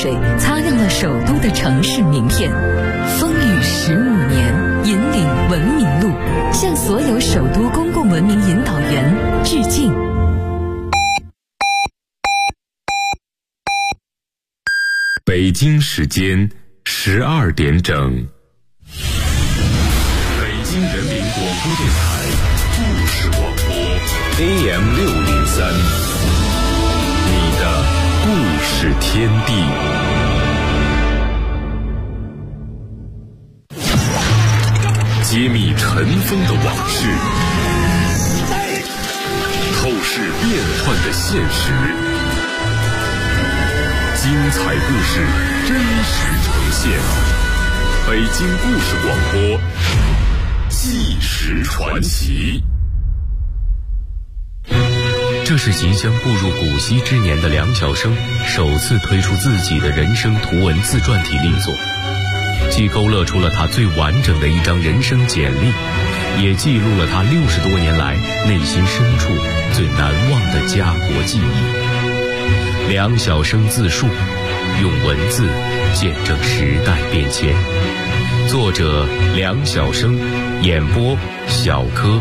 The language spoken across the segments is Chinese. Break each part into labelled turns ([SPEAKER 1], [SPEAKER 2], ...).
[SPEAKER 1] 水擦亮了首都的城市名片。风雨15年，引领文明路，向所有首都公共文明引导员致敬。
[SPEAKER 2] 北京时间12点整，北京人民广播电台故事广播 AM603，你的故事天地。揭秘尘封的往事，透视变幻的现实。精彩故事真实呈现，北京故事广播纪实传奇。
[SPEAKER 3] 这是即将步入古稀之年的梁晓声首次推出自己的人生图文自传体力作，既勾勒出了他最完整的一张人生简历，也记录了他60多年来内心深处最难忘的家国记忆。梁晓声自述，用文字见证时代变迁。作者梁晓声，演播小柯。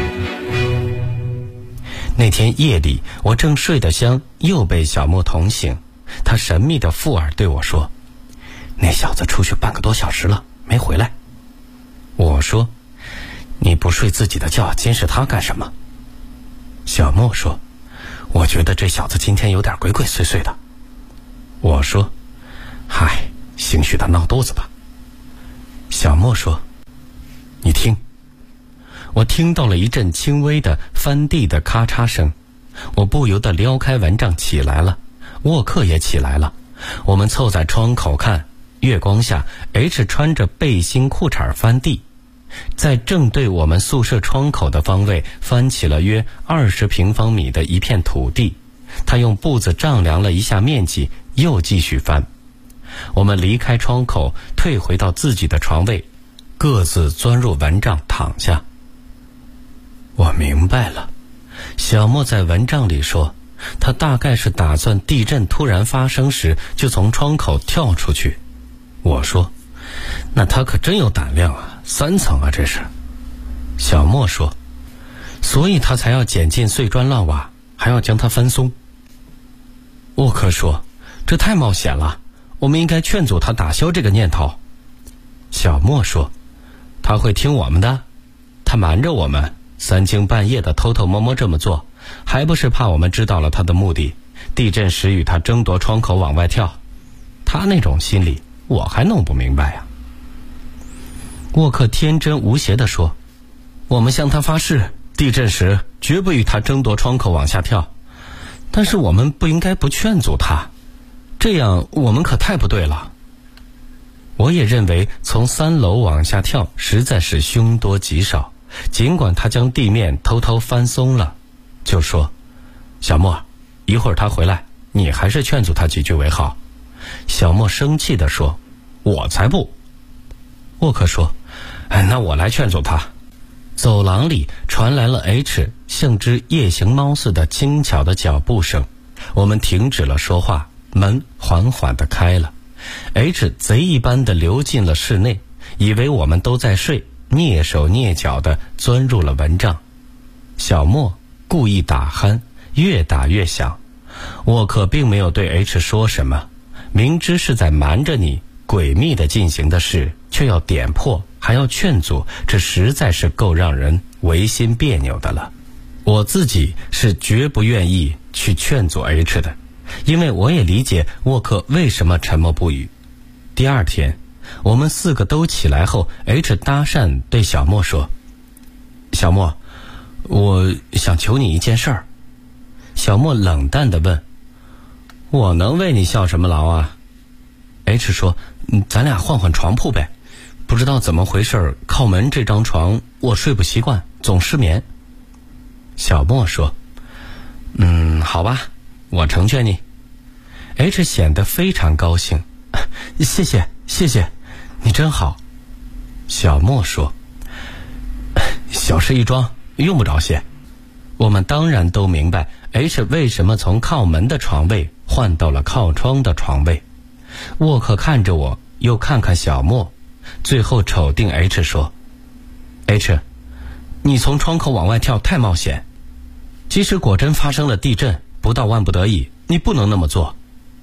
[SPEAKER 4] 那天夜里，我正睡得香，又被小莫捅醒。他神秘的附耳对我说：“那小子出去半个多小时了，没回来。”我说：“你不睡自己的觉，监视他干什么？”小莫说：“我觉得这小子今天有点鬼鬼祟祟的。”我说：“嗨，兴许他闹肚子吧。”小莫说：“你听。”我听到了一阵轻微的翻地的咔嚓声，我不由得撩开蚊帐起来了，沃克也起来了。我们凑在窗口看，月光下 H 穿着背心裤衩翻地，在正对我们宿舍窗口的方位翻起了约20平方米的一片土地。他用步子丈量了一下面积，又继续翻。我们离开窗口，退回到自己的床位，各自钻入蚊帐躺下。我明白了，小莫在蚊帐里说，他大概是打算地震突然发生时就从窗口跳出去。我说：“那他可真有胆量啊，3层啊这是。”小莫说：“所以他才要捡进碎砖烂瓦，还要将它翻松。”沃克说：“这太冒险了，我们应该劝阻他打消这个念头。”小莫说：“他会听我们的，他瞒着我们，3更半夜的偷偷摸摸这么做，还不是怕我们知道了他的目的，地震时与他争夺窗口往外跳。他那种心理我还弄不明白呀。”沃克天真无邪地说：“我们向他发誓，地震时绝不与他争夺窗口往下跳，但是我们不应该不劝阻他，这样我们可太不对了。”我也认为从3楼往下跳实在是凶多吉少，尽管他将地面偷偷翻松了，就说：“小莫，一会儿他回来，你还是劝阻他几句为好。”小莫生气地说：“我才不。”沃克说：“那我来劝阻他。”走廊里传来了 H 像只夜行猫似的轻巧的脚步声，我们停止了说话，门缓缓地开了。H 贼一般地流进了室内，以为我们都在睡，蹑手蹑脚地钻入了蚊帐。小莫故意打鼾，越打越响。沃克并没有对 H 说什么，明知是在瞒着你，诡秘地进行的事，却要点破，还要劝阻，这实在是够让人违心别扭的了。我自己是绝不愿意去劝阻 H 的，因为我也理解沃克为什么沉默不语。第2天，我们4个都起来后， H 搭讪对小莫说：“小莫，我想求你一件事儿。”小莫冷淡地问：“我能为你效什么劳啊？” H 说：“咱俩换换床铺呗，不知道怎么回事，靠门这张床我睡不习惯，总失眠。”小莫说：“好吧，我成全你。” H 显得非常高兴：“谢谢，谢谢，你真好。”小莫说：“小事一桩，用不着谢。”我们当然都明白 H 为什么从靠门的床位换到了靠窗的床位。 沃克看着我，又看看小莫，最后瞅定 H 说 ：“H， 你从窗口往外跳太冒险。即使果真发生了地震，不到万不得已，你不能那么做。”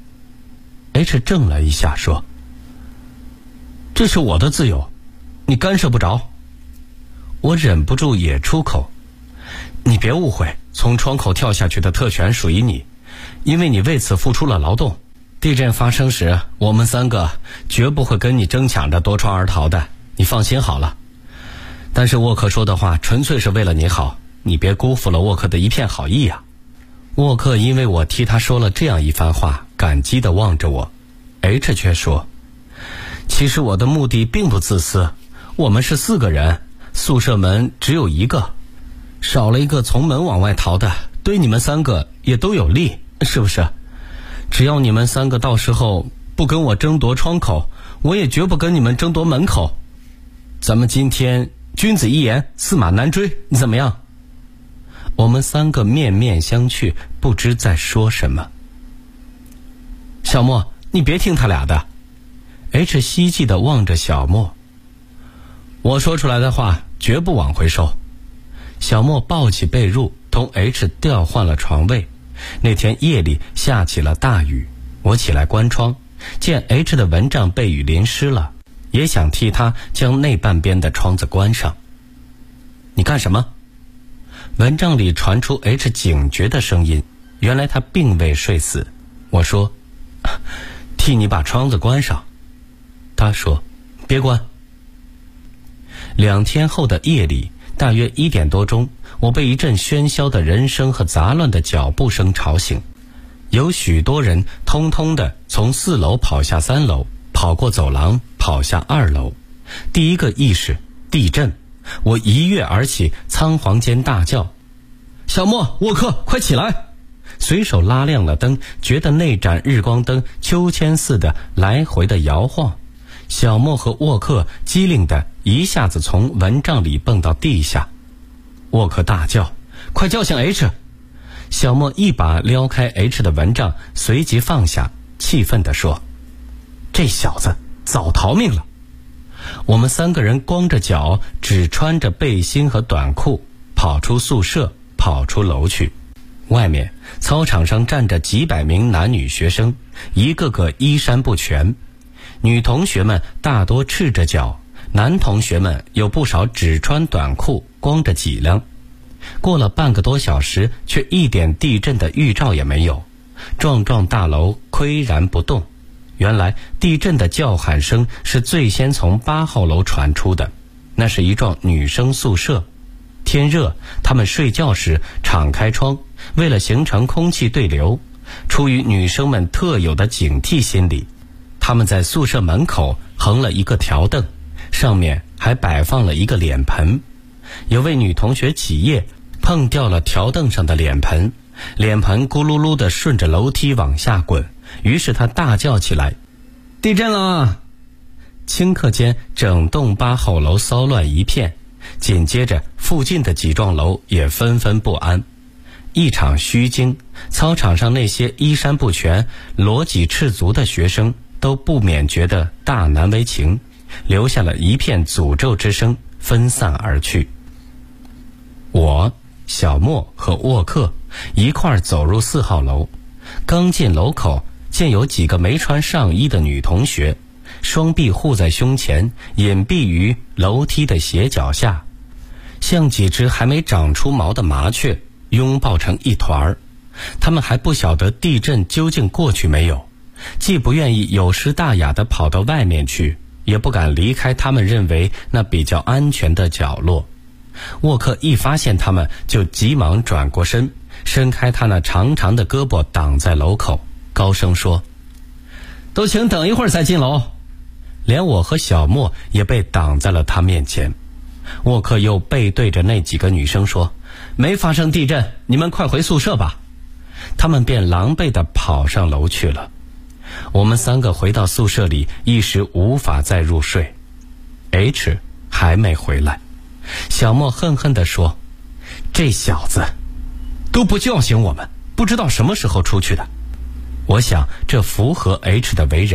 [SPEAKER 4] H 怔了一下说：“这是我的自由，你干涉不着。”我忍不住也出口：“你别误会，从窗口跳下去的特权属于你，因为你为此付出了劳动。地震发生时，我们3个绝不会跟你争抢着夺窗而逃的，你放心好了。但是沃克说的话纯粹是为了你好，你别辜负了沃克的一片好意啊。”沃克因为我替他说了这样一番话，感激地望着我。H 却说：“其实我的目的并不自私，我们是4个人，宿舍门只有1个，少了一个从门往外逃的，对你们3个也都有利，是不是？只要你们3个到时候不跟我争夺窗口，我也绝不跟你们争夺门口。咱们今天君子一言，驷马难追，怎么样？”我们3个面面相觑，不知在说什么。小莫，你别听他俩的。H 希冀地望着小莫。我说出来的话绝不往回收。小莫抱起被褥，同 H 调换了床位。那天夜里下起了大雨，我起来关窗，见 H 的蚊帐被雨淋湿了，也想替他将那半边的窗子关上。你干什么？蚊帐里传出 H 警觉的声音，原来他并未睡死。我说：“替你把窗子关上。”他说：“别关。”2天后的夜里，大约1点多钟，我被一阵喧嚣的人声和杂乱的脚步声吵醒。有许多人通通的从4楼跑下3楼，跑过走廊，跑下2楼。第一个意识地震，我一跃而起，仓皇间大叫：“小莫，沃克，快起来！”随手拉亮了灯，觉得那盏日光灯秋千似的来回的摇晃。小莫和沃克机灵的一下子从蚊帐里蹦到地下。沃克大叫：“快叫醒 H！” 小莫一把撩开 H 的蚊帐，随即放下，气愤地说：“这小子早逃命了。”我们3个人光着脚，只穿着背心和短裤，跑出宿舍，跑出楼去。外面操场上站着几百名男女学生，一个个衣衫不全。女同学们大多赤着脚，男同学们有不少只穿短裤，光着脊梁。过了半个多小时，却一点地震的预兆也没有。幢幢大楼岿然不动。原来地震的叫喊声是最先从8号楼传出的，那是一幢女生宿舍。天热，她们睡觉时敞开窗，为了形成空气对流，出于女生们特有的警惕心理，她们在宿舍门口横了一个条凳，上面还摆放了一个脸盆。有位女同学起夜，碰掉了条凳上的脸盆，脸盆咕噜噜地顺着楼梯往下滚，于是她大叫起来：“地震了！”顷刻间，整栋8号楼骚乱一片，紧接着附近的几幢楼也纷纷不安。一场虚惊，操场上那些衣衫不全、裸脊赤足的学生都不免觉得大难为情，留下了一片诅咒之声，分散而去。我、小莫和沃克一块儿走入4号楼，刚进楼口，见有几个没穿上衣的女同学，双臂护在胸前，隐蔽于楼梯的斜角下，像几只还没长出毛的麻雀，拥抱成一团儿。他们还不晓得地震究竟过去没有，既不愿意有失大雅地跑到外面去，也不敢离开他们认为那比较安全的角落。沃克一发现他们，就急忙转过身，伸开他那长长的胳膊挡在楼口，高声说：“都请等一会儿再进楼。”连我和小莫也被挡在了他面前。沃克又背对着那几个女生说：“没发生地震，你们快回宿舍吧。”他们便狼狈地跑上楼去了。我们3个回到宿舍里，一时无法再入睡。H 还没回来。小莫恨恨地说：“这小子都不叫醒我们，不知道什么时候出去的。”我想这符合 H 的为人，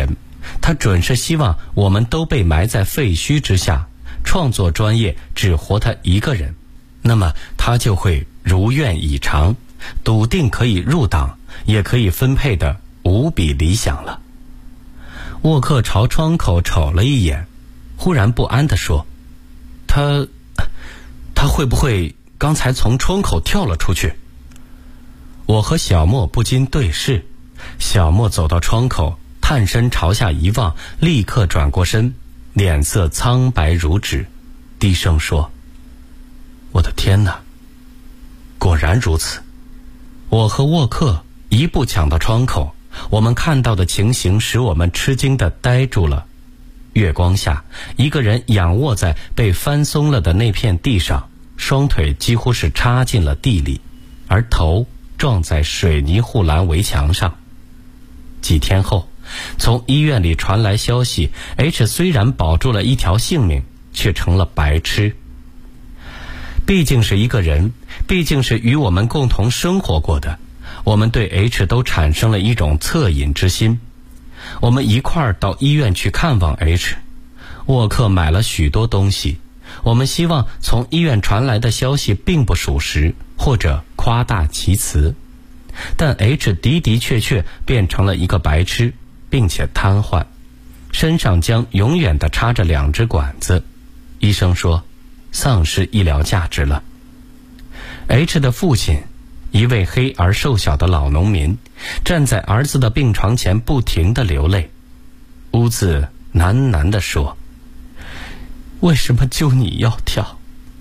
[SPEAKER 4] 他准是希望我们都被埋在废墟之下，创作专业只活他一个人，那么他就会如愿以偿，笃定可以入党，也可以分配的无比理想了。沃克朝窗口瞅了一眼，忽然不安地说：他会不会刚才从窗口跳了出去？我和小莫不禁对视，小莫走到窗口，探身朝下一望，立刻转过身，脸色苍白如纸，低声说：我的天哪！果然如此。我和沃克一步抢到窗口，我们看到的情形使我们吃惊地呆住了。月光下，一个人仰卧在被翻松了的那片地上，双腿几乎是插进了地里，而头撞在水泥护栏围墙上。几天后，从医院里传来消息， H 虽然保住了一条性命，却成了白痴。毕竟是一个人，毕竟是与我们共同生活过的，我们对 H 都产生了一种恻隐之心。我们一块儿到医院去看望 H， 沃克买了许多东西，我们希望从医院传来的消息并不属实，或者夸大其词。但 H 的的确确变成了一个白痴，并且瘫痪，身上将永远地插着2只管子，医生说丧失医疗价值了。 H 的父亲，一位黑而瘦小的老农民，站在儿子的病床前不停地流泪，屋子喃喃地说：为什么就你要跳？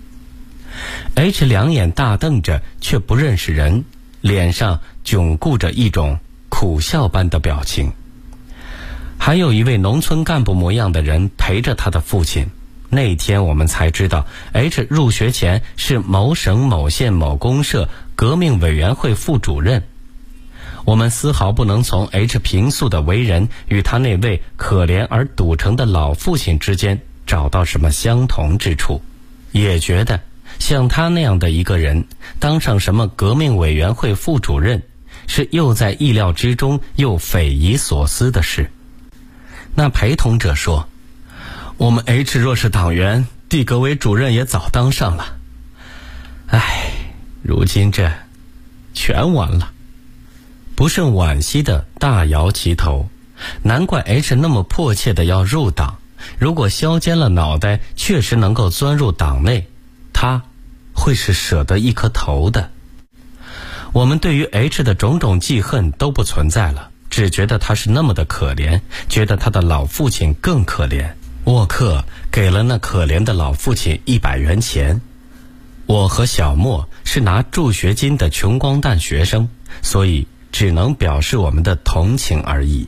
[SPEAKER 4] H 两眼大瞪着，却不认识人，脸上窘固着一种苦笑般的表情。还有一位农村干部模样的人陪着他的父亲。那天我们才知道 H 入学前是某省某县某公社革命委员会副主任。我们丝毫不能从 H 平素的为人与他那位可怜而笃诚的老父亲之间找到什么相同之处，也觉得像他那样的一个人当上什么革命委员会副主任，是又在意料之中又匪夷所思的事。那陪同者说：我们 H 若是党员，地革委主任也早当上了。唉，如今这全完了。不胜惋惜的大摇其头，难怪 H 那么迫切的要入党。如果削尖了脑袋确实能够钻入党内，他会是舍得一颗头的。我们对于 H 的种种记恨都不存在了，只觉得他是那么的可怜，觉得他的老父亲更可怜。沃克给了那可怜的老父亲100元钱。我和小莫是拿助学金的穷光蛋学生，所以只能表示我们的同情而已。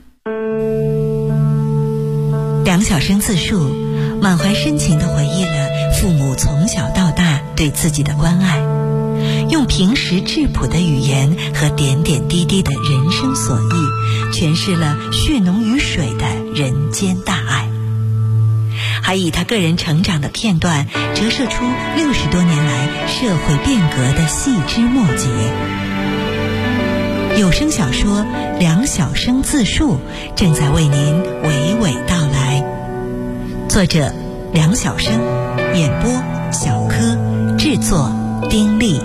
[SPEAKER 5] 梁晓声自述，满怀深情地回忆了父母从小到大对自己的关爱，用平实质朴的语言和点点滴滴的人生所忆，诠释了血浓于水的人间大爱，还以他个人成长的片段折射出60多年来社会变革的细枝末节。有声小说《梁晓声自述》正在为您娓娓道来，作者梁晓声，演播小柯，制作丁力。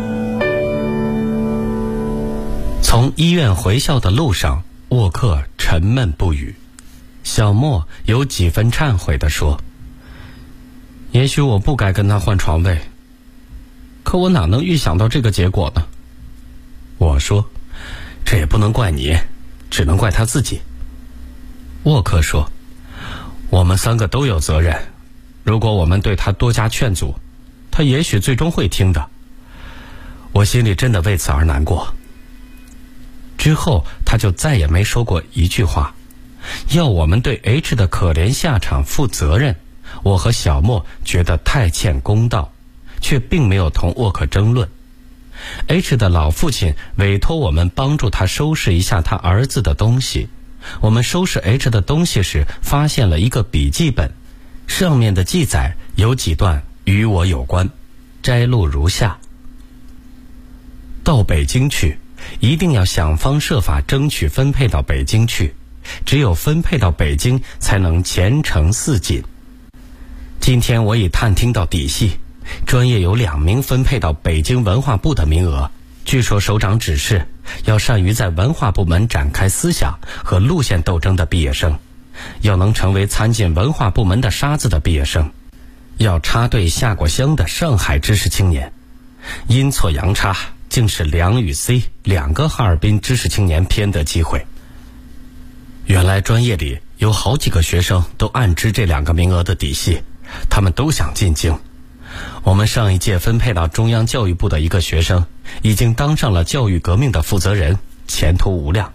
[SPEAKER 4] 从医院回校的路上，沃克沉闷不语。小莫有几分忏悔地说：也许我不该跟他换床位，可我哪能预想到这个结果呢？我说：这也不能怪你，只能怪他自己。沃克说：我们3个都有责任，如果我们对他多加劝阻，他也许最终会听的。我心里真的为此而难过。之后他就再也没说过一句话，要我们对 H 的可怜下场负责任。我和小莫觉得太欠公道，却并没有同沃克争论。H 的老父亲委托我们帮助他收拾一下他儿子的东西。我们收拾 H 的东西时，发现了一个笔记本，上面的记载有几段与我有关，摘录如下：到北京去，一定要想方设法争取分配到北京去。 只有分配到北京才能前程似锦。今天我已探听到底细，专业有2名分配到北京文化部的名额。据说首长指示要善于在文化部门展开思想和路线斗争的毕业生，要能成为参进文化部门的沙子的毕业生，要插队下过乡的上海知识青年。阴错阳差，竟是梁与 C 2个哈尔滨知识青年偏得机会。原来专业里有好几个学生都暗知这2个名额的底细，他们都想进京。我们上一届分配到中央教育部的一个学生已经当上了教育革命的负责人，前途无量。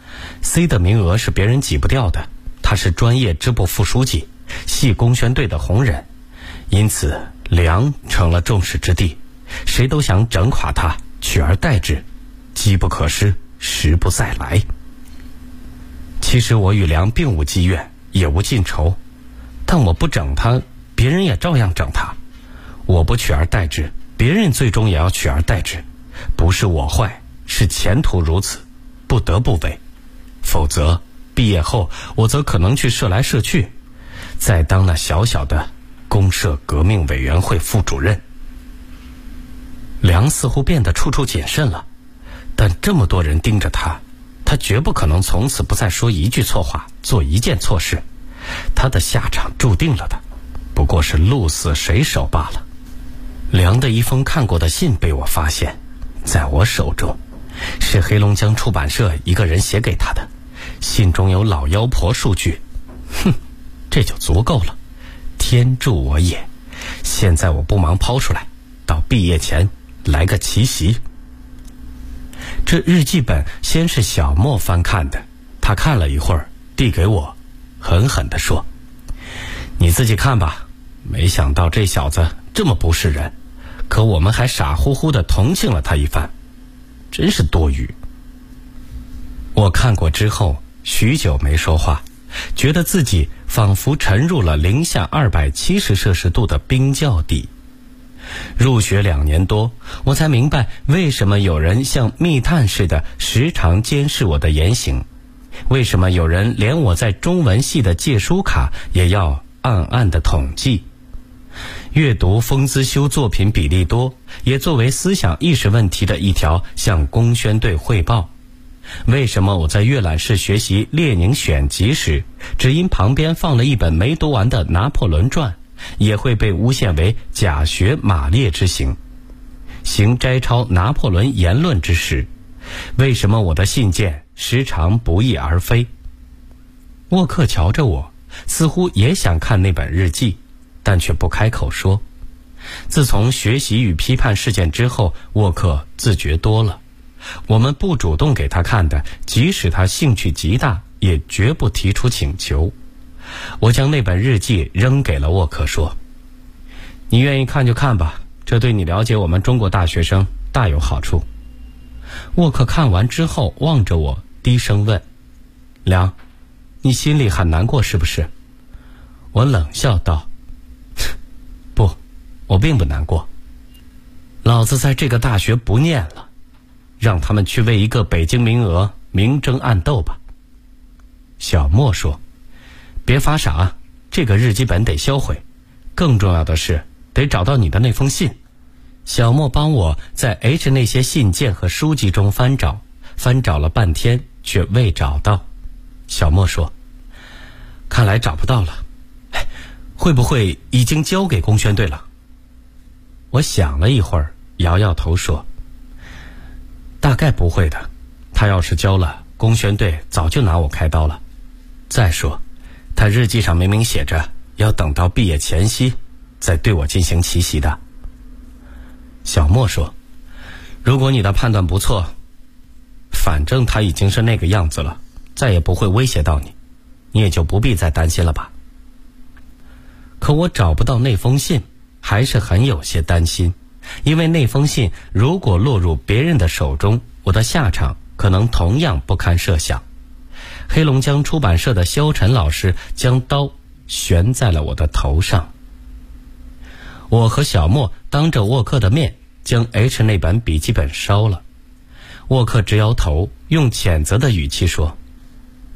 [SPEAKER 4] C 的名额是别人挤不掉的，他是专业支部副书记，系工宣队的红人，因此梁成了众矢之的，谁都想整垮他，取而代之，机不可失，时不再来。其实我与梁并无积怨，也无尽仇，但我不整他，别人也照样整他。我不取而代之，别人最终也要取而代之。不是我坏，是前途如此，不得不为。否则毕业后我则可能去社来社去，再当那小小的公社革命委员会副主任。梁似乎变得处处谨慎了，但这么多人盯着他，他绝不可能从此不再说一句错话，做一件错事。他的下场注定了的，不过是鹿死谁手罢了。梁的一封看过的信被我发现，在我手中，是黑龙江出版社一个人写给他的，信中有老妖婆数句，这就足够了。天助我也！现在我不忙抛出来，到毕业前来个奇袭。这日记本先是小莫翻看的，他看了一会儿，递给我，狠狠地说：“你自己看吧。”没想到这小子这么不是人，可我们还傻乎乎地同情了他一番，真是多余。我看过之后许久没说话，觉得自己仿佛沉入了零下270摄氏度的冰窖底。入学2年多，我才明白为什么有人像密探似的时常监视我的言行，为什么有人连我在中文系的借书卡也要暗暗的统计。阅读封资修作品比例多，也作为思想意识问题的一条向工宣队汇报。为什么我在阅览室学习列宁选集时，只因旁边放了一本没读完的拿破仑传，也会被诬陷为假学马列之行，行摘抄拿破仑言论之时，为什么我的信件时常不翼而飞？沃克瞧着我，似乎也想看那本日记，但却不开口说。自从学习与批判事件之后，沃克自觉多了。我们不主动给他看的，即使他兴趣极大，也绝不提出请求。我将那本日记扔给了沃克，说：“你愿意看就看吧，这对你了解我们中国大学生大有好处。”沃克看完之后望着我，低声问：“梁，你心里很难过是不是？”我冷笑道：“不，我并不难过。老子在这个大学不念了，让他们去为一个北京名额明争暗斗吧。”小莫说：“别发傻，这个日记本得销毁，更重要的是得找到你的那封信。”小莫帮我在 H 那些信件和书籍中翻找了半天，却未找到。小莫说：“看来找不到了，会不会已经交给工宣队了？”我想了一会儿，摇摇头说：“大概不会的，他要是交了，工宣队早就拿我开刀了。再说他日记上明明写着要等到毕业前夕再对我进行奇袭的。”小莫说：“如果你的判断不错，反正他已经是那个样子了，再也不会威胁到你，你也就不必再担心了吧。”可我找不到那封信，还是很有些担心，因为那封信如果落入别人的手中，我的下场可能同样不堪设想。黑龙江出版社的萧晨老师将刀悬在了我的头上。我和小莫当着沃克的面将 H 那本笔记本烧了。沃克直摇头，用谴责的语气说：“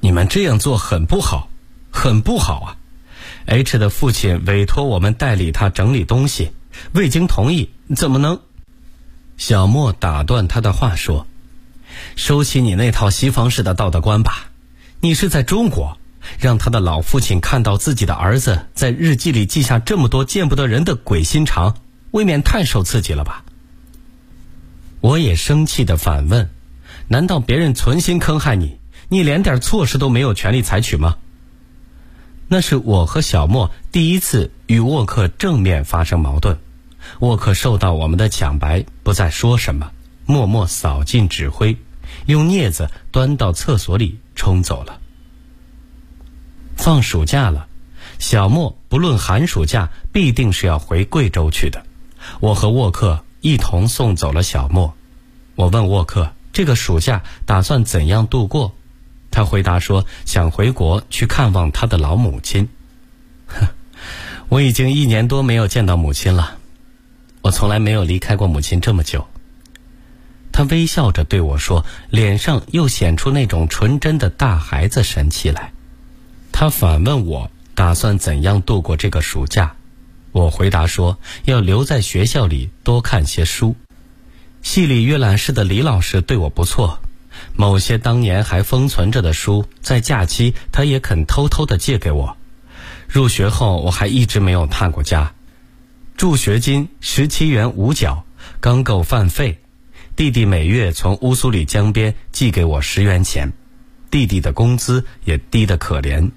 [SPEAKER 4] 你们这样做很不好，很不好啊。H 的父亲委托我们代理他整理东西，未经同意怎么能……小莫打断他的话说，收起你那套西方式的道德观吧，你是在中国，让他的老父亲看到自己的儿子在日记里记下这么多见不得人的鬼心肠，未免太受刺激了吧。我也生气地反问，难道别人存心坑害你，你连点措施都没有权利采取吗？那是我和小莫第一次与沃克正面发生矛盾，沃克受到我们的抢白，不再说什么，默默扫尽纸灰，用镊子端到厕所里冲走了。放暑假了，小莫不论寒暑假必定是要回贵州去的，我和沃克一同送走了小莫。我问沃克这个暑假打算怎样度过，他回答说想回国去看望他的老母亲。我已经1年多没有见到母亲了，我从来没有离开过母亲这么久。他微笑着对我说，脸上又显出那种纯真的大孩子神气来。他反问我打算怎样度过这个暑假，我回答说要留在学校里多看些书。系里阅览室的李老师对我不错，某些当年还封存着的书，在假期他也肯偷偷地借给我。入学后我还一直没有踏过家，助学金17元5角，刚够饭费。弟弟每月从乌苏里江边寄给我10元钱，弟弟的工资也低得可怜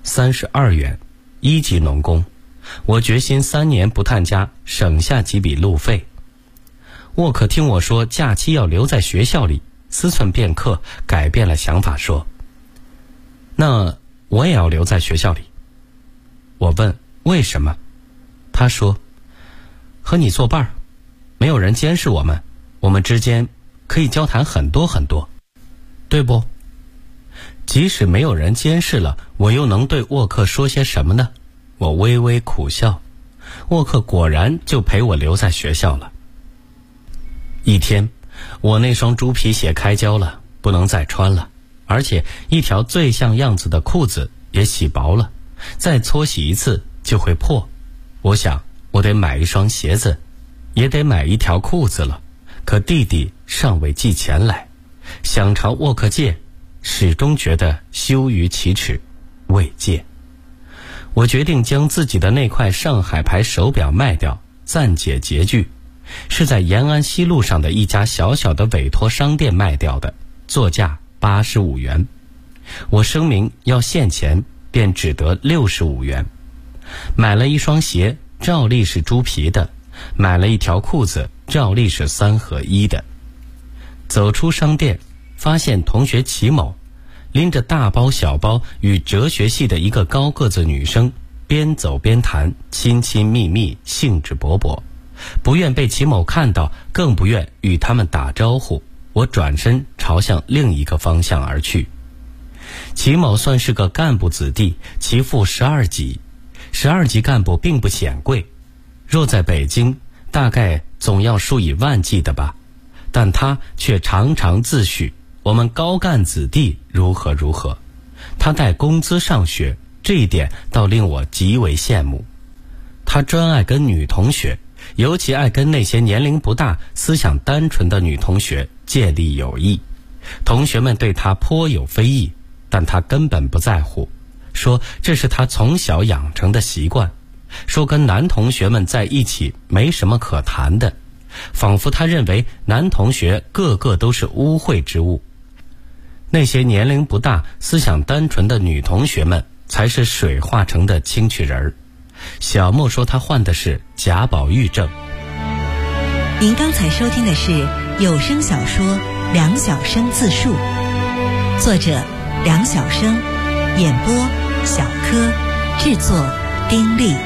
[SPEAKER 4] ，32元，1级农工。我决心3年不探家，省下几笔路费。沃克听我说假期要留在学校里，思忖片刻，改变了想法说，那我也要留在学校里。我问为什么，他说和你作伴，没有人监视我们，我们之间可以交谈很多很多，对不？即使没有人监视了，我又能对沃克说些什么呢？我微微苦笑。沃克果然就陪我留在学校了。一天，我那双猪皮鞋开胶了，不能再穿了，而且一条最像样子的裤子也洗薄了，再搓洗一次就会破。我想我得买一双鞋子，也得买一条裤子了，可弟弟尚未寄钱来，想朝沃克借，始终觉得羞于启齿，未借。我决定将自己的那块上海牌手表卖掉，暂解拮据，是在延安西路上的一家小小的委托商店卖掉的，作价85元。我声明要现钱，便只得65元。买了一双鞋，照例是猪皮的，买了一条裤子，照例是3合1的。走出商店，发现同学齐某拎着大包小包，与哲学系的一个高个子女生边走边谈，亲亲密密，兴致勃勃。不愿被齐某看到，更不愿与他们打招呼，我转身朝向另一个方向而去。齐某算是个干部子弟，其父12级，12级干部并不显贵，若在北京大概总要数以万计的吧，但他却常常自诩我们高干子弟如何如何，他带工资上学，这一点倒令我极为羡慕。他专爱跟女同学，尤其爱跟那些年龄不大、思想单纯的女同学建立友谊。同学们对他颇有非议，但他根本不在乎，说这是他从小养成的习惯，说跟男同学们在一起没什么可谈的，仿佛他认为男同学个个都是污秽之物，那些年龄不大、思想单纯的女同学们才是水化成的清曲人儿。小莫说他患的是贾宝玉症。
[SPEAKER 5] 您刚才收听的是有声小说《梁晓声自述》，作者梁晓声，演播小柯，制作丁力。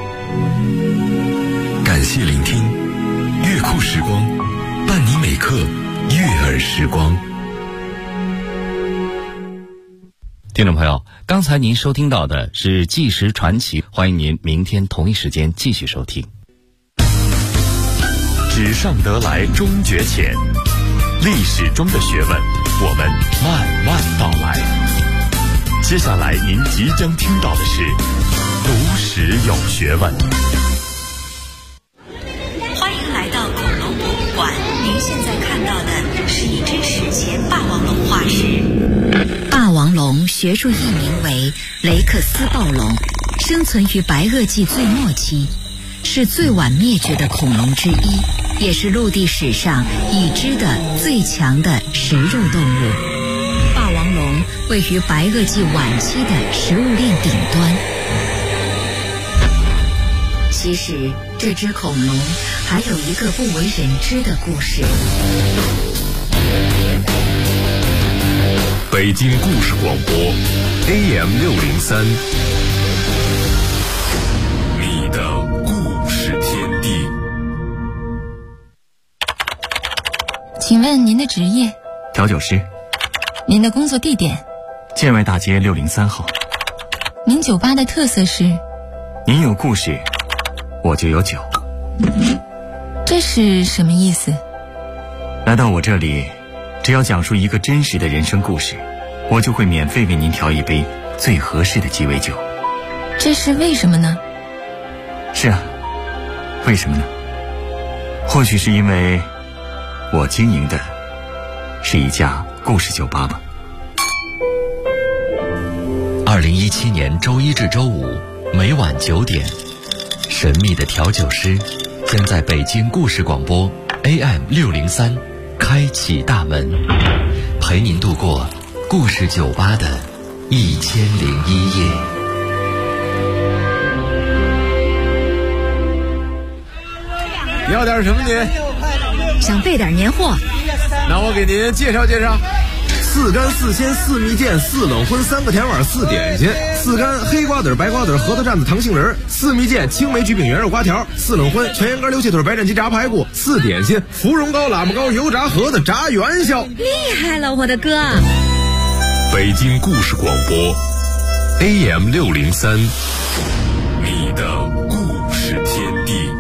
[SPEAKER 2] 感谢聆听，乐库时光，伴你每刻悦耳时光。
[SPEAKER 6] 听众朋友，刚才您收听到的是纪实传奇，欢迎您明天同一时间继续收听。
[SPEAKER 2] 纸上得来终觉浅，历史中的学问，我们慢慢道来。 接下来您即将听到的是读史有学问。
[SPEAKER 5] 欢迎来到恐龙博物馆，您现在看到的是一只史前霸王龙化石。霸王龙学术译名为雷克斯暴龙，生存于白垩纪最末期，是最晚灭绝的恐龙之一，也是陆地史上已知的最强的食肉动物。霸王龙位于白垩纪晚期的食物链顶端。其实这只恐龙还有一个不为人知的故事。
[SPEAKER 2] 北京故事广播 AM603， 你的故事天地。
[SPEAKER 7] 请问您的职业？
[SPEAKER 8] 调酒师。
[SPEAKER 7] 您的工作地点？
[SPEAKER 8] 建外大街603号。
[SPEAKER 7] 您酒吧的特色是？
[SPEAKER 8] 您有故事，我就有酒。
[SPEAKER 7] 这是什么意思？
[SPEAKER 8] 来到我这里，只要讲述一个真实的人生故事，我就会免费为您调一杯最合适的鸡尾酒。
[SPEAKER 7] 这是为什么呢？
[SPEAKER 8] 是啊，为什么呢？或许是因为我经营的是一家故事酒吧吧。
[SPEAKER 3] 2017年周一至周五每晚9点，神秘的调酒师将在北京故事广播 AM603 开启大门，陪您度过故事酒吧的1001夜。
[SPEAKER 9] 要点什么您？
[SPEAKER 5] 想备点年货，
[SPEAKER 9] 那我给您介绍介绍。4干4鲜4蜜饯4冷荤3个甜碗4点心，4干黑瓜子白瓜子核桃蘸子糖杏仁，4蜜饯青梅橘饼圆肉瓜条，4冷荤全羊肝溜气腿白斩鸡炸排骨，4点心芙蓉糕喇嘛糕油炸盒子炸元宵。
[SPEAKER 5] 厉害了，我的哥！
[SPEAKER 2] 北京故事广播 AM603， 你的故事天地。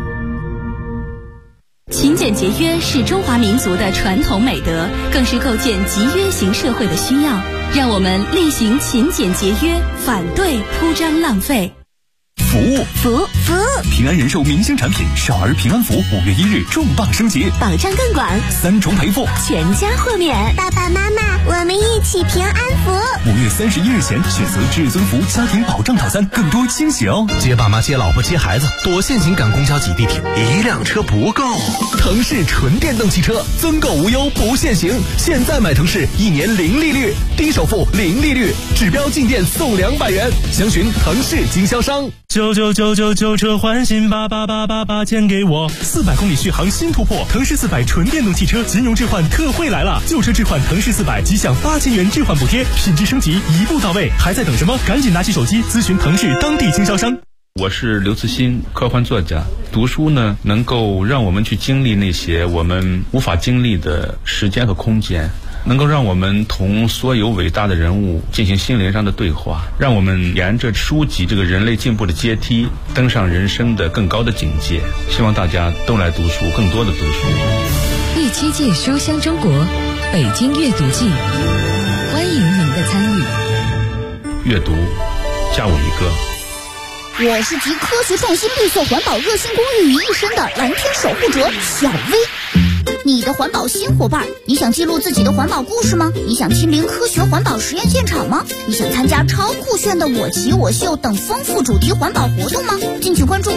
[SPEAKER 10] 勤俭节约是中华民族的传统美德，更是构建集约型社会的需要。让我们厉行勤俭节约，反对铺张浪费。
[SPEAKER 2] 服务，平安人寿明星产品少儿平安符5月1日重磅升级，
[SPEAKER 10] 保障更广
[SPEAKER 2] ，3重赔付，
[SPEAKER 10] 全家豁免。
[SPEAKER 11] 爸爸妈妈，我们一起平安符。
[SPEAKER 2] 5月31日前选择至尊福家庭保障套餐，更多惊喜哦！
[SPEAKER 12] 接爸妈、接老婆、接孩子，多现行赶公交挤地铁，1辆车不够。腾势纯电动汽车增购无忧不限行，现在买腾势1年0利率，低首付0利率，指标进店送200元，详询腾势经销商。
[SPEAKER 13] 99999车换新88888钱给我，400公里续航新突破，腾势400纯电动汽车金融置换特惠来了，旧车置换腾势400即享8000元置换补贴，品质升级一步到位，还在等什么？赶紧拿起手机咨询腾势当地经销商。
[SPEAKER 14] 我是刘慈欣，科幻作家。读书呢，能够让我们去经历那些我们无法经历的时间和空间，能够让我们同所有伟大的人物进行心灵上的对话，让我们沿着书籍这个人类进步的阶梯，登上人生的更高的境界。希望大家都来读书，更多的读书。
[SPEAKER 1] 第7届书香中国北京阅读季，欢迎您的参与。
[SPEAKER 14] 阅读，加我一个。
[SPEAKER 11] 我是集科学创新、绿色环保、热心公益于一身的蓝天守护者小薇。你的环保新伙伴，你想记录自己的环保故事吗？你想亲临科学环保实验现场吗？你想参加超酷炫的我骑我秀等丰富主题环保活动吗？敬请关注